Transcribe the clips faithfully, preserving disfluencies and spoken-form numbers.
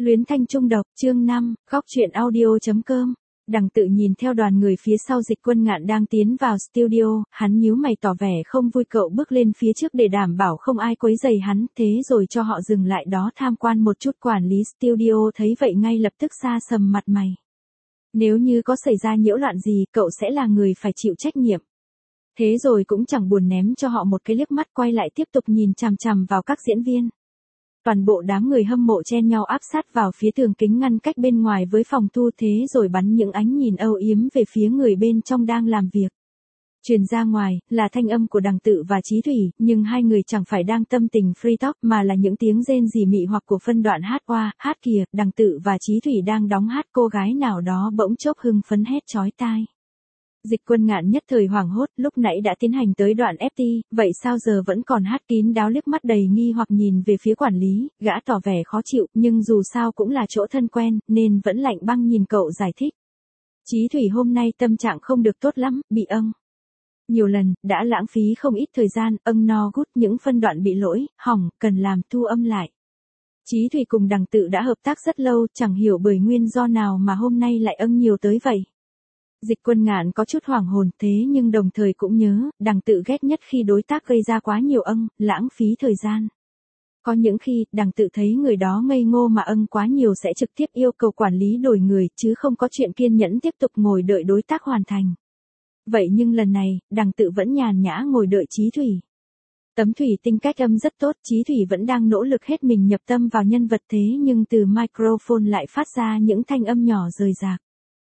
Luyến thanh trung độc, chương năm, góc truyện audio.com. Đằng Tự nhìn theo đoàn người phía sau Dịch Quân Ngạn đang tiến vào studio, hắn nhíu mày tỏ vẻ không vui. Cậu bước lên phía trước để đảm bảo không ai quấy rầy hắn, thế rồi cho họ dừng lại đó tham quan một chút. Quản lý studio thấy vậy ngay lập tức sa sầm mặt mày. Nếu như có xảy ra nhiễu loạn gì, cậu sẽ là người phải chịu trách nhiệm. Thế rồi cũng chẳng buồn ném cho họ một cái liếc mắt, quay lại tiếp tục nhìn chằm chằm vào các diễn viên. Toàn bộ đám người hâm mộ chen nhau áp sát vào phía tường kính ngăn cách bên ngoài với phòng thu, thế rồi bắn những ánh nhìn âu yếm về phía người bên trong đang làm việc. Truyền ra ngoài là thanh âm của Đằng Tự và Chí Thủy, nhưng hai người chẳng phải đang tâm tình free talk mà là những tiếng rên rỉ mị hoặc của phân đoạn hát. Oa, hát kìa, Đằng Tự và Chí Thủy đang đóng hát. Cô gái nào đó bỗng chốc hưng phấn hét chói tai. Dịch Quân Ngạn nhất thời hoảng hốt, lúc nãy đã tiến hành tới đoạn ép tê, vậy sao giờ vẫn còn hát? Kín đáo liếc mắt đầy nghi hoặc nhìn về phía quản lý, gã tỏ vẻ khó chịu, nhưng dù sao cũng là chỗ thân quen, nên vẫn lạnh băng nhìn cậu giải thích. Chí Thủy hôm nay tâm trạng không được tốt lắm, bị âng. Nhiều lần, đã lãng phí không ít thời gian, âng no gút những phân đoạn bị lỗi, hỏng, cần làm thu âm lại. Chí Thủy cùng Đằng Tự đã hợp tác rất lâu, chẳng hiểu bởi nguyên do nào mà hôm nay lại âng nhiều tới vậy. Dịch Quân Ngạn có chút hoảng hồn, thế nhưng đồng thời cũng nhớ, Đằng Tự ghét nhất khi đối tác gây ra quá nhiều âng, lãng phí thời gian. Có những khi, Đằng Tự thấy người đó ngây ngô mà âng quá nhiều sẽ trực tiếp yêu cầu quản lý đổi người, chứ không có chuyện kiên nhẫn tiếp tục ngồi đợi đối tác hoàn thành. Vậy nhưng lần này, Đằng Tự vẫn nhàn nhã ngồi đợi Chí Thủy. Tấm thủy tinh cách âm rất tốt, Chí Thủy vẫn đang nỗ lực hết mình nhập tâm vào nhân vật, thế nhưng từ microphone lại phát ra những thanh âm nhỏ rời rạc.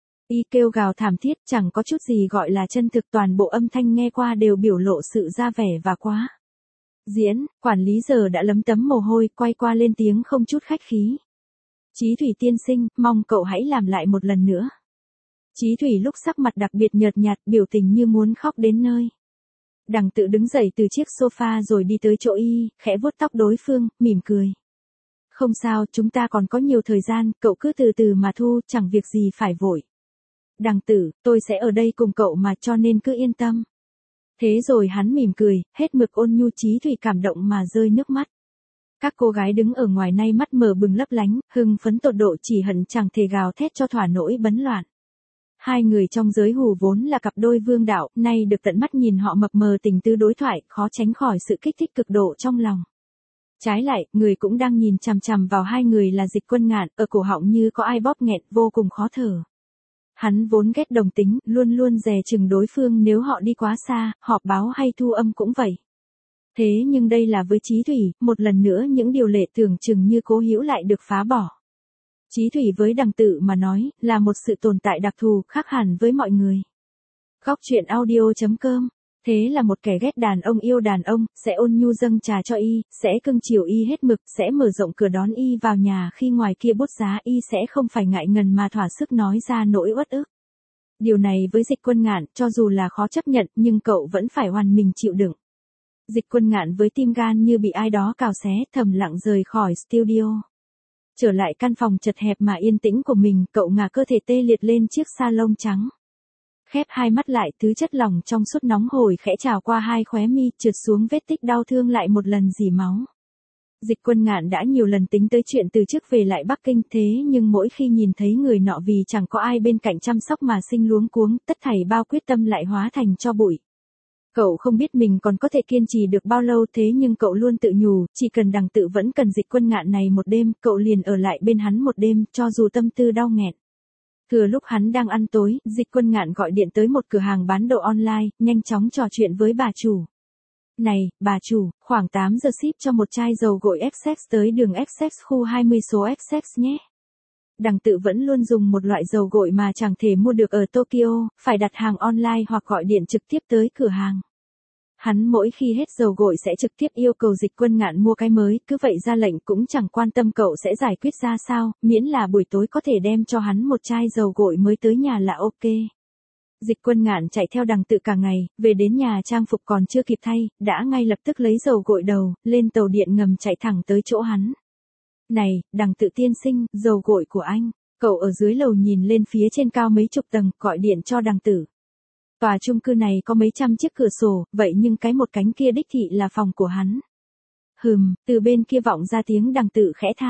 Y kêu gào thảm thiết, chẳng có chút gì gọi là chân thực, toàn bộ âm thanh nghe qua đều biểu lộ sự ra vẻ và quá diễn. Quản lý giờ đã lấm tấm mồ hôi, quay qua lên tiếng không chút khách khí. Chí Thủy tiên sinh, mong cậu hãy làm lại một lần nữa. Chí Thủy lúc sắc mặt đặc biệt nhợt nhạt, biểu tình như muốn khóc đến nơi. Đằng Tự đứng dậy từ chiếc sofa rồi đi tới chỗ y, khẽ vuốt tóc đối phương, mỉm cười. Không sao, chúng ta còn có nhiều thời gian, cậu cứ từ từ mà thu, chẳng việc gì phải vội. Đằng Tự, tôi sẽ ở đây cùng cậu mà, cho nên cứ yên tâm. Thế rồi hắn mỉm cười, hết mực ôn nhu. Chí Thủy cảm động mà rơi nước mắt. Các cô gái đứng ở ngoài nay mắt mở bừng lấp lánh, hưng phấn tột độ, chỉ hận chẳng thể gào thét cho thỏa nỗi bấn loạn. Hai người trong giới hù vốn là cặp đôi vương đạo, nay được tận mắt nhìn họ mập mờ tình tứ đối thoại, khó tránh khỏi sự kích thích cực độ trong lòng. Trái lại, người cũng đang nhìn chằm chằm vào hai người là Dịch Quân Ngạn, ở cổ họng như có ai bóp nghẹn, vô cùng khó thở. Hắn vốn ghét đồng tính, luôn luôn dè chừng đối phương nếu họ đi quá xa, họp báo hay thu âm cũng vậy. Thế nhưng đây là với Chí Thủy, một lần nữa những điều lệ tưởng chừng như cố hữu lại được phá bỏ. Chí Thủy với Đằng Tự mà nói, là một sự tồn tại đặc thù, khác hẳn với mọi người. Góc truyện audio.com. Thế là một kẻ ghét đàn ông yêu đàn ông, sẽ ôn nhu dâng trà cho y, sẽ cưng chiều y hết mực, sẽ mở rộng cửa đón y vào nhà khi ngoài kia bút giá, y sẽ không phải ngại ngần mà thỏa sức nói ra nỗi uất ức. Điều này với Dịch Quân Ngạn, cho dù là khó chấp nhận, nhưng cậu vẫn phải oằn mình chịu đựng. Dịch Quân Ngạn với tim gan như bị ai đó cào xé, thầm lặng rời khỏi studio. Trở lại căn phòng chật hẹp mà yên tĩnh của mình, cậu ngả cơ thể tê liệt lên chiếc sa lông trắng. Khép hai mắt lại, thứ chất lỏng trong suốt nóng hổi khẽ trào qua hai khóe mi, trượt xuống vết tích đau thương lại một lần rỉ máu. Dịch Quân Ngạn đã nhiều lần tính tới chuyện từ chức về lại Bắc Kinh, thế nhưng mỗi khi nhìn thấy người nọ vì chẳng có ai bên cạnh chăm sóc mà sinh luống cuống, tất thảy bao quyết tâm lại hóa thành tro bụi. Cậu không biết mình còn có thể kiên trì được bao lâu, thế nhưng cậu luôn tự nhủ, chỉ cần Đằng Tự vẫn cần Dịch Quân Ngạn này một đêm, cậu liền ở lại bên hắn một đêm, cho dù tâm tư đau nghẹn. Thừa lúc hắn đang ăn tối, Dịch Quân Ngạn gọi điện tới một cửa hàng bán đồ online, nhanh chóng trò chuyện với bà chủ. Này, bà chủ, khoảng tám giờ ship cho một chai dầu gội Essex tới đường Essex khu hai mươi số Essex nhé. Đằng Tự vẫn luôn dùng một loại dầu gội mà chẳng thể mua được ở Tokyo, phải đặt hàng online hoặc gọi điện trực tiếp tới cửa hàng. Hắn mỗi khi hết dầu gội sẽ trực tiếp yêu cầu Dịch Quân Ngạn mua cái mới, cứ vậy ra lệnh cũng chẳng quan tâm cậu sẽ giải quyết ra sao, miễn là buổi tối có thể đem cho hắn một chai dầu gội mới tới nhà là ok. Dịch Quân Ngạn chạy theo Đằng Tự cả ngày, về đến nhà trang phục còn chưa kịp thay, đã ngay lập tức lấy dầu gội đầu, lên tàu điện ngầm chạy thẳng tới chỗ hắn. Này, Đằng Tự tiên sinh, dầu gội của anh. Cậu ở dưới lầu nhìn lên phía trên cao mấy chục tầng, gọi điện cho Đằng Tự. Tòa chung cư này có mấy trăm chiếc cửa sổ, vậy nhưng cái một cánh kia đích thị là phòng của hắn. Hừm, từ bên kia vọng ra tiếng Đằng Tự khẽ than.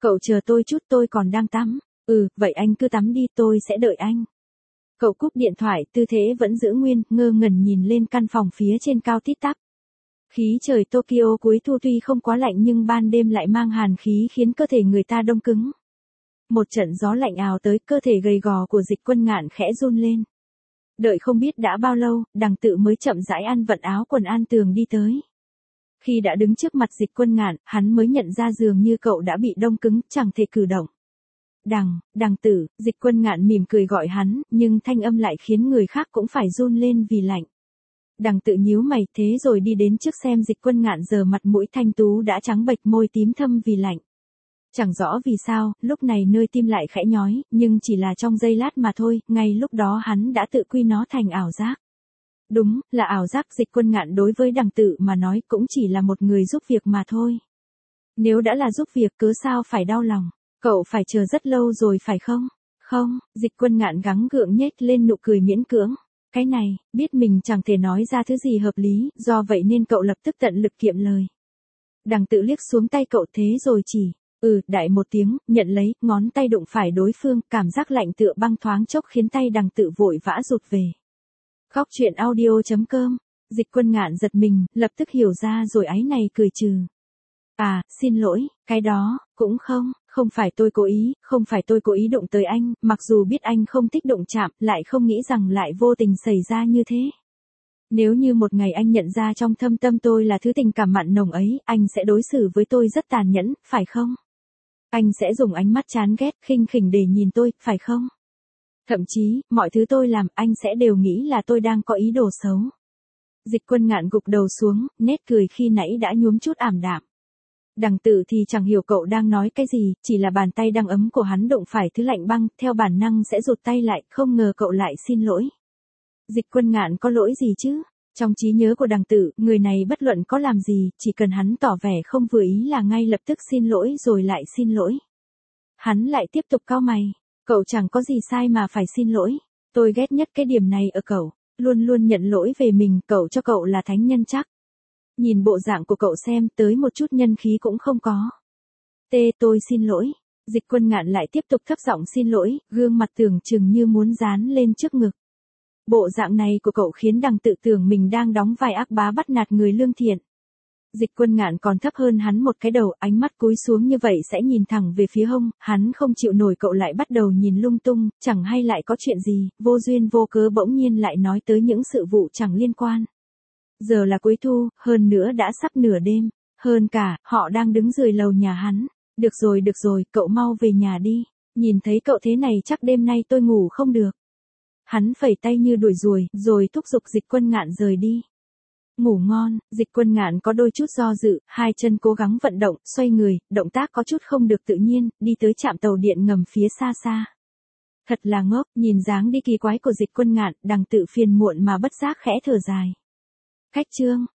Cậu chờ tôi chút, tôi còn đang tắm. Ừ, vậy anh cứ tắm đi, tôi sẽ đợi anh. Cậu cúp điện thoại, tư thế vẫn giữ nguyên, ngơ ngẩn nhìn lên căn phòng phía trên cao tít tắp. Khí trời Tokyo cuối thu tuy không quá lạnh nhưng ban đêm lại mang hàn khí khiến cơ thể người ta đông cứng. Một trận gió lạnh ào tới, cơ thể gầy gò của Dịch Quân Ngạn khẽ run lên. Đợi không biết đã bao lâu, Đằng Tự mới chậm rãi ăn vận áo quần an tường đi tới. Khi đã đứng trước mặt Dịch Quân Ngạn, hắn mới nhận ra dường như cậu đã bị đông cứng, chẳng thể cử động. Đằng, Đằng Tử, Dịch Quân Ngạn mỉm cười gọi hắn, nhưng thanh âm lại khiến người khác cũng phải run lên vì lạnh. Đằng Tự nhíu mày, thế rồi đi đến trước xem Dịch Quân Ngạn giờ mặt mũi thanh tú đã trắng bệch, môi tím thâm vì lạnh. Chẳng rõ vì sao, lúc này nơi tim lại khẽ nhói, nhưng chỉ là trong giây lát mà thôi, ngay lúc đó hắn đã tự quy nó thành ảo giác. Đúng, là ảo giác. Dịch Quân Ngạn đối với Đằng Tự mà nói cũng chỉ là một người giúp việc mà thôi. Nếu đã là giúp việc cớ sao phải đau lòng, cậu phải chờ rất lâu rồi phải không? Không, Dịch Quân Ngạn gắng gượng nhếch lên nụ cười miễn cưỡng. Cái này, biết mình chẳng thể nói ra thứ gì hợp lý, do vậy nên cậu lập tức tận lực kiệm lời. Đằng Tự liếc xuống tay cậu, thế rồi chỉ, ừ, đại một tiếng, nhận lấy, ngón tay đụng phải đối phương, cảm giác lạnh tựa băng thoáng chốc khiến tay Đằng Tự vội vã rụt về. Khóc chuyện audio chấm com. Dịch Quân Ngạn giật mình, lập tức hiểu ra rồi áy này cười trừ. À, xin lỗi, cái đó, cũng không, không phải tôi cố ý, không phải tôi cố ý đụng tới anh, mặc dù biết anh không thích đụng chạm, lại không nghĩ rằng lại vô tình xảy ra như thế. Nếu như một ngày anh nhận ra trong thâm tâm tôi là thứ tình cảm mặn nồng ấy, anh sẽ đối xử với tôi rất tàn nhẫn, phải không? Anh sẽ dùng ánh mắt chán ghét, khinh khỉnh để nhìn tôi, phải không? Thậm chí, mọi thứ tôi làm, anh sẽ đều nghĩ là tôi đang có ý đồ xấu. Dịch Quân Ngạn gục đầu xuống, nét cười khi nãy đã nhuốm chút ảm đạm. Đằng Tự thì chẳng hiểu cậu đang nói cái gì, chỉ là bàn tay đang ấm của hắn đụng phải thứ lạnh băng, theo bản năng sẽ rụt tay lại, không ngờ cậu lại xin lỗi. Dịch Quân Ngạn có lỗi gì chứ? Trong trí nhớ của Đằng Tự, người này bất luận có làm gì, chỉ cần hắn tỏ vẻ không vừa ý là ngay lập tức xin lỗi rồi lại xin lỗi. Hắn lại tiếp tục cau mày, cậu chẳng có gì sai mà phải xin lỗi. Tôi ghét nhất cái điểm này ở cậu, luôn luôn nhận lỗi về mình, cậu cho cậu là thánh nhân chắc. Nhìn bộ dạng của cậu xem, tới một chút nhân khí cũng không có. Tê, tôi xin lỗi. Dịch Quân Ngạn lại tiếp tục thấp giọng xin lỗi, gương mặt tưởng chừng như muốn dán lên trước ngực. Bộ dạng này của cậu khiến Đằng Tự tưởng mình đang đóng vai ác bá bắt nạt người lương thiện. Dịch Quân Ngạn còn thấp hơn hắn một cái đầu, ánh mắt cúi xuống như vậy sẽ nhìn thẳng về phía hông, hắn không chịu nổi cậu lại bắt đầu nhìn lung tung, chẳng hay lại có chuyện gì, vô duyên vô cớ bỗng nhiên lại nói tới những sự vụ chẳng liên quan. Giờ là cuối thu, hơn nữa đã sắp nửa đêm, hơn cả, họ đang đứng dưới lầu nhà hắn. Được rồi được rồi, cậu mau về nhà đi, nhìn thấy cậu thế này chắc đêm nay tôi ngủ không được. Hắn phẩy tay như đuổi ruồi, rồi thúc giục Dịch Quân Ngạn rời đi. Ngủ ngon. Dịch Quân Ngạn có đôi chút do dự, hai chân cố gắng vận động, xoay người, động tác có chút không được tự nhiên, đi tới trạm tàu điện ngầm phía xa xa. Thật là ngốc, nhìn dáng đi kỳ quái của Dịch Quân Ngạn, Đằng Tự phiền muộn mà bất giác khẽ thở dài. Khách trương,